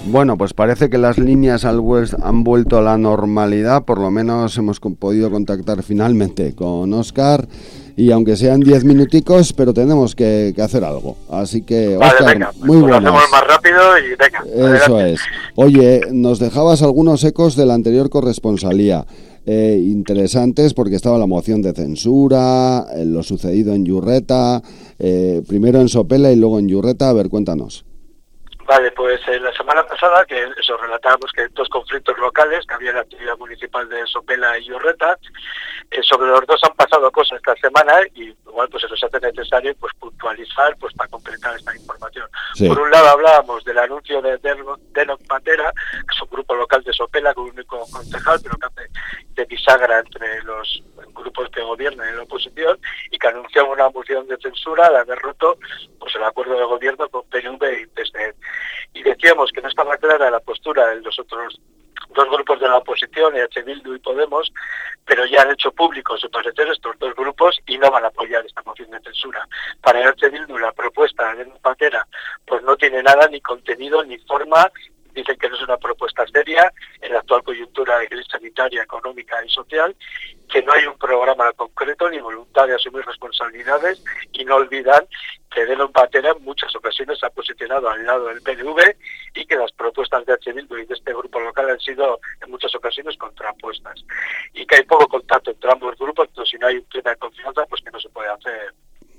Bueno, pues parece que las líneas han vuelto a la normalidad, por lo menos hemos podido contactar finalmente con Óscar, y aunque sean 10 minuticos, pero tenemos que hacer algo. Así que, Vale, Óscar, venga, muy pues lo buenas. hacemos más rápido y venga, Eso adelante. es. Oye, nos dejabas algunos ecos de la anterior corresponsalía. Interesantes porque estaba la moción de censura, lo sucedido en Yurreta, primero en Sopela y luego en Yurreta. A ver, cuéntanos. Vale, pues la semana pasada que eso relatábamos que 2 conflictos locales que había en la actividad municipal de Sopela y Yurreta, sobre los 2 han pasado cosas esta semana y igual pues se nos hace necesario pues puntualizar pues para completar esta información. Sí. Por un lado hablábamos del anuncio de Denoc Patera, que es un grupo local de Sopela con un único concejal, pero que hace de bisagra entre los grupos que gobiernan y la oposición, y que anunciaba una moción de censura al haber roto pues el acuerdo de gobierno con PNV y PSE. Y decíamos que no estaba clara la postura de los otros 2 grupos de la oposición, EH Bildu y Podemos, pero ya han hecho público su parecer estos 2 grupos y no van a apoyar esta moción de censura. Para EH Bildu la propuesta de Patera pues no tiene nada, ni contenido, ni forma. Dicen que no es una propuesta seria en la actual coyuntura de crisis sanitaria, económica y social, que no hay un programa concreto ni voluntad de asumir responsabilidades, y no olvidan que Denoc Patera en muchas ocasiones se ha posicionado al lado del PNV y que las propuestas de H. Bildu y de este grupo local han sido en muchas ocasiones contrapuestas. Y que hay poco contacto entre ambos grupos, entonces si no hay un clima de confianza, pues que no se puede hacer.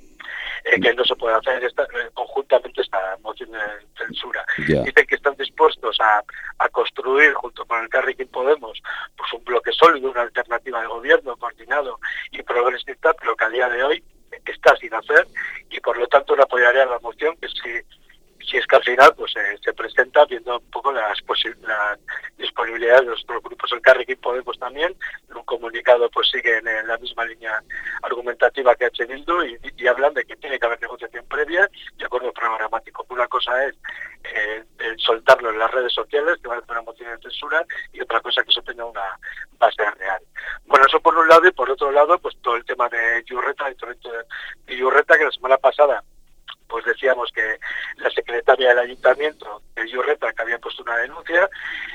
Conjuntamente esta moción de censura. Yeah. Dicen que están dispuestos a construir junto con el Carrequín Podemos pues un bloque sólido, una alternativa de gobierno coordinado y progresista, pero que a día de hoy está sin hacer, y por lo tanto no apoyaría la moción, que si es que al final pues se presenta viendo un poco las disponibilidades de los otros grupos. El Carrequín Podemos también, en un comunicado pues sigue en la misma línea argumentativa que H. Bildu y hablan de que tiene que haber negociación previa y acuerdo programático. Una cosa es soltarlo en las redes sociales, que va a hacer una moción de censura, y otra cosa que eso tenga una base real. Bueno, eso por un lado, y por otro lado pues todo el tema de Yurreta, que la semana pasada pues decíamos que la secretaria del ayuntamiento de Yurreta, que había puesto una denuncia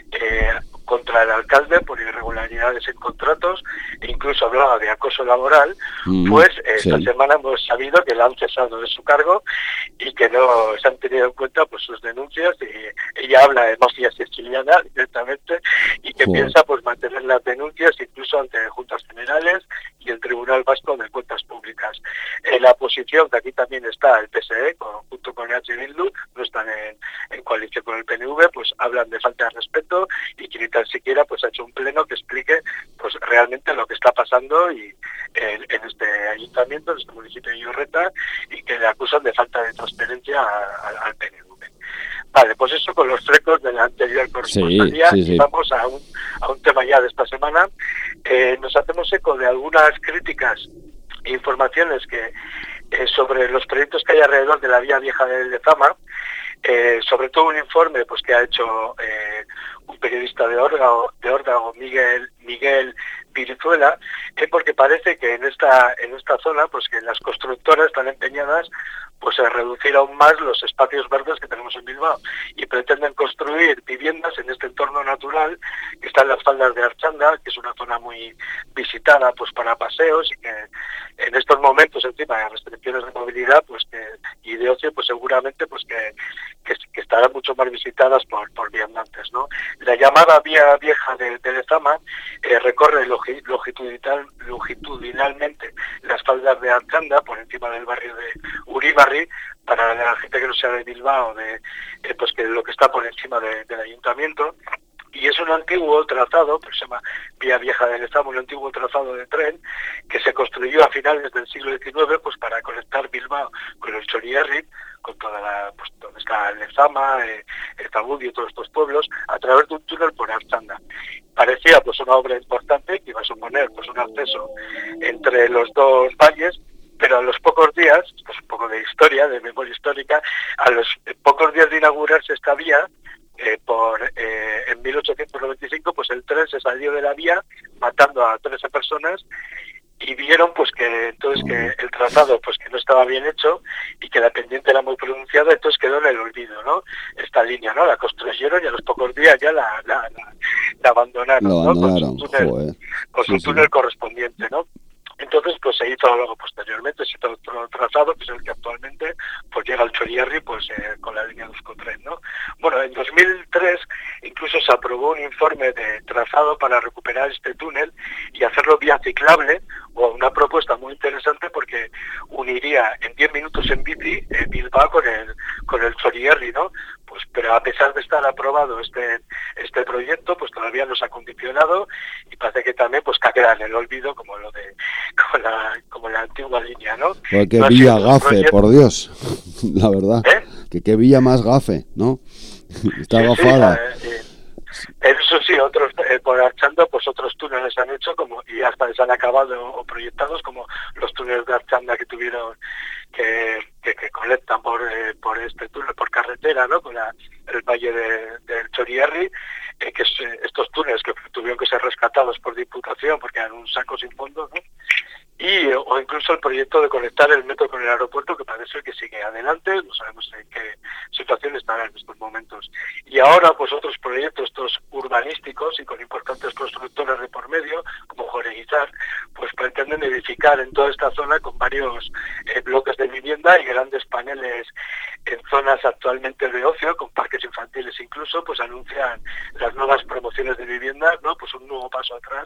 contra el alcalde por irregularidades en contratos, e incluso hablaba de acoso laboral, pues esta semana hemos sabido que la han cesado de su cargo y que no se han tenido en cuenta pues sus denuncias, y ella habla de mafia siciliana directamente, y que piensa pues mantener las denuncias incluso ante juntas generales y el Tribunal Vasco de Cuentas Públicas. En la oposición, que aquí también está el PSE, junto con EH Bildu, no están en coalición con el PNV, pues hablan de falta de respeto, y que ni tan siquiera pues ha hecho un pleno que explique pues realmente lo que está pasando y en este ayuntamiento, en este municipio de Yurreta, y que le acusan de falta de transparencia al PNV. Vale, pues eso con los flecos de la anterior corresponsalía. Sí. Y vamos a un tema ya de esta semana. Nos hacemos eco de algunas críticas e informaciones que sobre los proyectos que hay alrededor de la vía vieja de Lezama, sobre todo un informe pues que ha hecho un periodista de Órdago, Miguel Pirizuela, porque parece que en esta zona pues que las constructoras están empeñadas pues a reducir aún más los espacios verdes que tenemos en Bilbao, y pretenden construir viviendas en este entorno natural que está en las faldas de Archanda, que es una zona muy visitada pues para paseos, y que en estos momentos encima de restricciones de movilidad pues y de ocio pues seguramente pues que estarán mucho más visitadas por viandantes, ¿no? La llamada vía vieja de Lezama recorre longitudinalmente las faldas de Archanda por encima del barrio de Uribarri. Para la gente que no sea de Bilbao, pues que lo que está por encima del ayuntamiento, y es un antiguo trazado, que se llama Vía Vieja de Lezama, un antiguo trazado de tren que se construyó a finales del siglo XIX pues para conectar Bilbao con el Chorierri, con toda pues donde está Lezama, el Zamudio y todos estos pueblos, a través de un túnel por Archanda. Parecía pues una obra importante que iba a suponer pues un acceso entre los dos valles, pero a los pocos días, esto es un poco de historia, de memoria histórica, a los pocos días de inaugurarse esta vía, en 1895, pues el tren se salió de la vía matando a 13 personas, y vieron pues que entonces que el trazado pues que no estaba bien hecho y que la pendiente era muy pronunciada, entonces quedó en el olvido, ¿no? Esta línea, ¿no? La construyeron y a los pocos días ya la abandonaron, Lo ¿no? abandonaron, joder. Con su túnel correspondiente, ¿no? Entonces, pues se hizo luego posteriormente, se hizo otro trazado, que es el que actualmente pues llega al Chorierri pues con la línea 2,3, ¿no? Bueno, en 2003 incluso se aprobó un informe de trazado para recuperar este túnel y hacerlo vía ciclable, o una propuesta muy interesante porque uniría en 10 minutos en bici Bilbao con el Chorierri, ¿no? Pues, pero a pesar de estar aprobado este proyecto, pues todavía no se ha condicionado y parece que también pues queda en el olvido como la antigua línea, ¿no? Pues qué villa gafe, por Dios, la verdad. Que qué villa más gafe, ¿no? Está gafada. Eso sí, otros por Archanda, pues otros túneles han hecho y hasta se han acabado o proyectados, como los túneles de Archanda que tuvieron que conectan por este túnel por carretera, ¿no? Con el valle del Chorierri, que estos túneles que tuvieron que ser rescatados por Diputación porque eran un saco sin fondo, ¿no? O incluso el proyecto de conectar el metro con el aeropuerto, que parece que sigue adelante, no sabemos en qué situación estará en estos momentos. Y ahora, pues otros proyectos, estos urbanísticos y con importantes constructores de por medio, como Joreguizar, pues pretenden edificar en toda esta zona con varios bloques de vivienda y grandes paneles en zonas actualmente de ocio, con parques infantiles incluso, pues anuncian las nuevas promociones de vivienda, ¿no? Pues un nuevo paso atrás,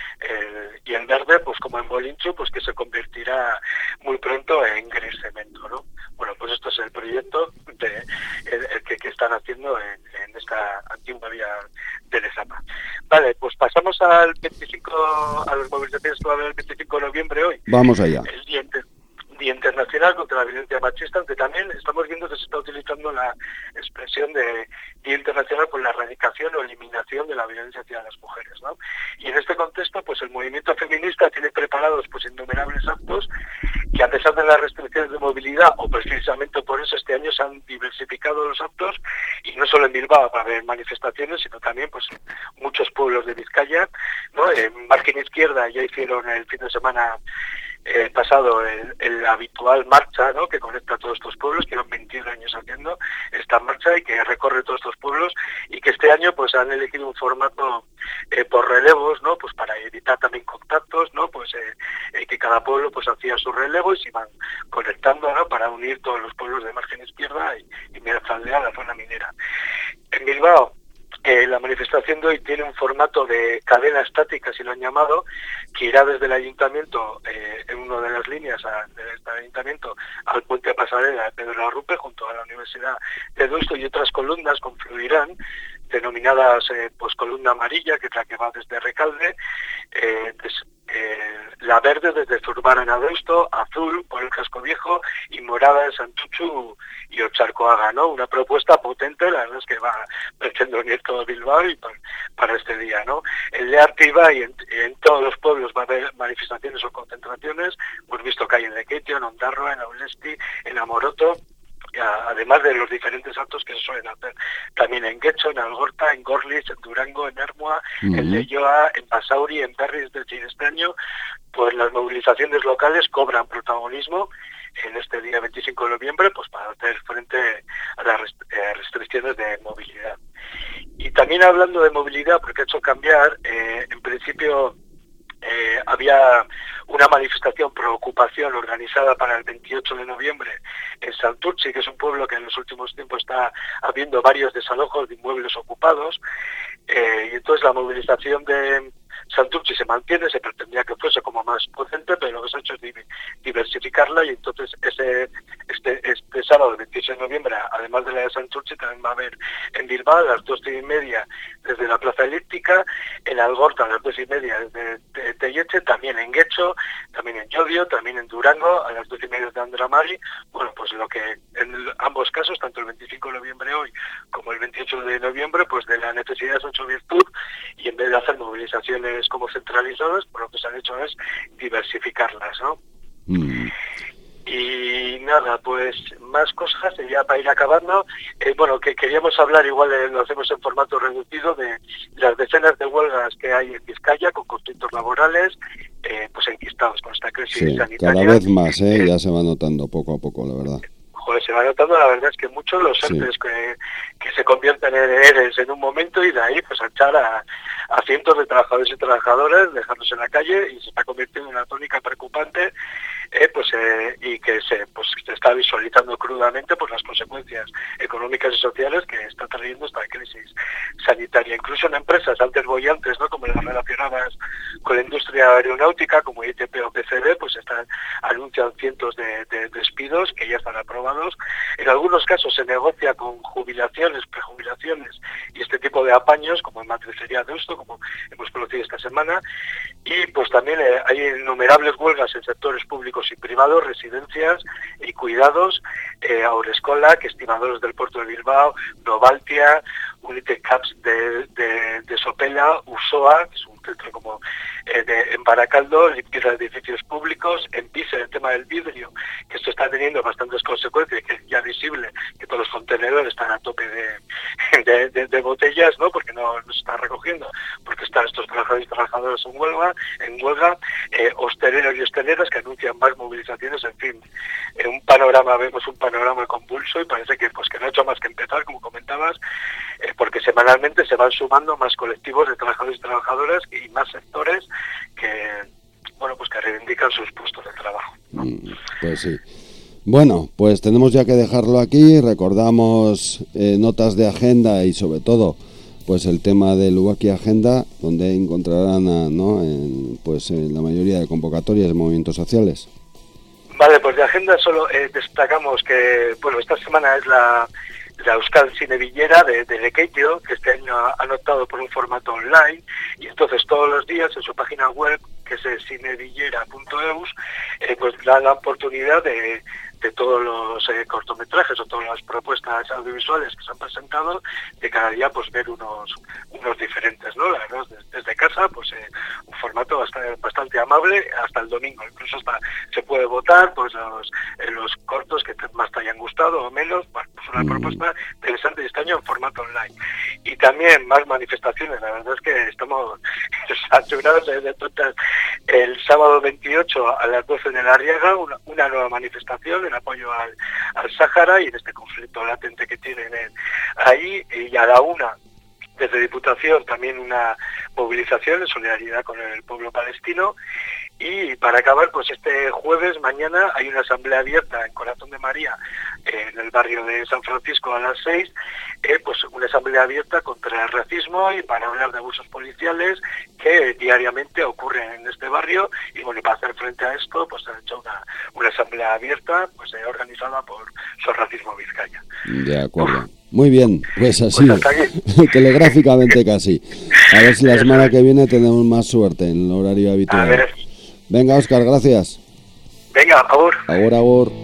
y el verde, pues como en Bolincho, pues que se convertirá muy pronto en gris cemento, ¿no? Bueno, pues esto es el proyecto que están haciendo en esta antigua vía de Lezama. Vale, pues pasamos a las movilizaciones que va a haber el 25 de noviembre hoy. Vamos allá. El Día Internacional contra la Violencia Machista, aunque también estamos viendo que se está utilizando la expresión de Día Internacional por la erradicación o eliminación de la violencia hacia las mujeres, ¿no? Y en este contexto, pues el movimiento feminista tiene preparados pues innumerables actos que, a pesar de las restricciones de movilidad, o precisamente por eso este año se han diversificado los actos, y no solo en Bilbao para haber manifestaciones, sino también pues muchos pueblos de Vizcaya, ¿no? En Margen Izquierda ya hicieron el fin de semana pasado el habitual marcha, ¿no? Que conecta a todos estos pueblos, que llevan 21 años haciendo esta marcha y que recorre todos estos pueblos, y que este año pues han elegido un formato por relevos, ¿no? Pues para evitar también contactos, ¿no? Pues que cada pueblo pues hacía su relevo y se iban conectando, ¿no? Para unir todos los pueblos de Margen Izquierda y Mirazaldea, la zona minera. En Bilbao, la manifestación de hoy tiene un formato de cadena estática, así lo han llamado, que irá desde el ayuntamiento, en una de las líneas del ayuntamiento, al puente pasarela de Pedro Arrupe, junto a la Universidad de Deusto, y otras columnas confluirán, denominadas pues columna amarilla, que es la que va desde Recalde, la verde desde Zurbarán a Deusto, azul por el Casco Viejo y morada en Santuchu y Ocharcoaga, ¿no? Una propuesta potente, la verdad es que pretende unir todo Bilbao y para este día, ¿no? En Learte iba y en todos los pueblos va a haber manifestaciones o concentraciones. Hemos visto que hay en Lequeitio, en Ondarroa, en Aulesti, en Amoroto, además de los diferentes actos que se suelen hacer también en Guecho, en Algorta, en Gorliz, en Durango, en Ermua, en Leioa, en Basauri, en Berriz. Es decir, este año pues las movilizaciones locales cobran protagonismo en este día 25 de noviembre, pues para hacer frente a las restricciones de movilidad. Y también hablando de movilidad, porque ha hecho cambiar, en principio había una manifestación por ocupación organizada para el 28 de noviembre en Santurtzi, que es un pueblo que en los últimos tiempos está habiendo varios desalojos de inmuebles ocupados, y entonces la movilización de Santurtzi se mantiene, se pretendía que fuese como más potente, pero lo que se ha hecho es diversificarla, y entonces este sábado 28 de noviembre, además de la de Santurtzi, también va a haber en Bilbao a las 12:30 desde la Plaza Elíptica, en Algorta a las 2:30 desde Telleche, también en Guecho, también en Llodio, también en Durango a las 12:30 de Andramari. Bueno, pues lo que en ambos casos, tanto el 25 de noviembre hoy como el 28 de noviembre, pues de la necesidad se ha hecho virtud, y en vez de hacer movilizaciones como centralizadas, pues lo que se han hecho es diversificarlas, ¿no? Y nada, pues más cosas ya para ir acabando. Bueno, que queríamos hablar, igual lo hacemos en formato reducido, de las decenas de huelgas que hay en Vizcaya con conflictos laborales, pues enquistados con esta crisis sanitaria. Cada vez más, ya se va notando poco a poco, la verdad. Joder, se va notando, la verdad es que muchos los ERTEs que se convierten en ERES en un momento, y de ahí pues a echar a cientos de trabajadores y trabajadoras, dejarlos en la calle, y se está convirtiendo en una tónica preocupante, y que se está visualizando crudamente pues las consecuencias económicas y sociales que está trayendo esta crisis sanitaria. Incluso en empresas antes bollantes, ¿no?, como las relacionadas con la industria aeronáutica, como ITP o PCB, pues anuncian cientos de despidos que ya están aprobados. En algunos casos se negocia con jubilaciones, prejubilaciones y este tipo de apaños, como en Matricería de Deusto, como hemos conocido esta semana. Y pues también hay innumerables huelgas en sectores públicos y privados, residencias y cuidados, Aurescola, que estimadores del puerto de Bilbao, Novaltia, Unitecaps de Sopela, Usoa, que es un centro como en Baracaldo, limpieza de edificios públicos, en Pisa, el tema del vidrio, que esto está teniendo bastantes consecuencias, que es ya visible que todos los contenedores están a tope de botellas, ¿no?, porque no se están recogiendo, porque están estos trabajadores y trabajadoras en huelga, hosteleros y hosteleras que anuncian más movilizaciones. En fin, vemos un panorama convulso, y parece que no ha hecho más que empezar, como comentabas, porque semanalmente se van sumando más colectivos de trabajadores y trabajadoras y más sectores que reivindican sus puestos de trabajo, ¿no? Pues sí. Bueno, pues tenemos ya que dejarlo aquí. Recordamos notas de agenda y sobre todo pues el tema del Uaki Agenda, donde encontrarán en la mayoría de convocatorias de movimientos sociales. Vale, pues de agenda solo destacamos que esta semana es la Euskal Cinevillera de Lekeitio, que este año han optado por un formato online, y entonces todos los días en su página web, que es cinevillera.eus, pues dan la oportunidad de todos los cortometrajes o todas las propuestas audiovisuales que se han presentado, de cada día pues ver unos diferentes, ¿no? La verdad, desde casa, pues un formato bastante amable hasta el domingo. Incluso se puede votar pues los cortos que más te hayan gustado o menos. Bueno, pues una propuesta interesante este año en formato online. Y también más manifestaciones. La verdad es que estamos saturados de todas. El sábado 28 a las 12 de la Arriaga, una nueva manifestación en apoyo al Sáhara y en este conflicto latente que tienen ahí. Y a la 1, desde Diputación, también una movilización en solidaridad con el pueblo palestino. Y para acabar, pues este jueves, mañana, hay una asamblea abierta en Corazón de María, en el barrio de San Francisco, a las 6, pues una asamblea abierta contra el racismo y para hablar de abusos policiales que diariamente ocurren en este barrio. Y bueno, para hacer frente a esto, pues se ha hecho una asamblea abierta, pues organizada por Sor Racismo Vizcaya. De acuerdo. Muy bien, pues así, telegráficamente casi. A ver si la semana que viene tenemos más suerte en el horario habitual. A ver. Venga, Óscar, gracias. Venga, a favor. Agur.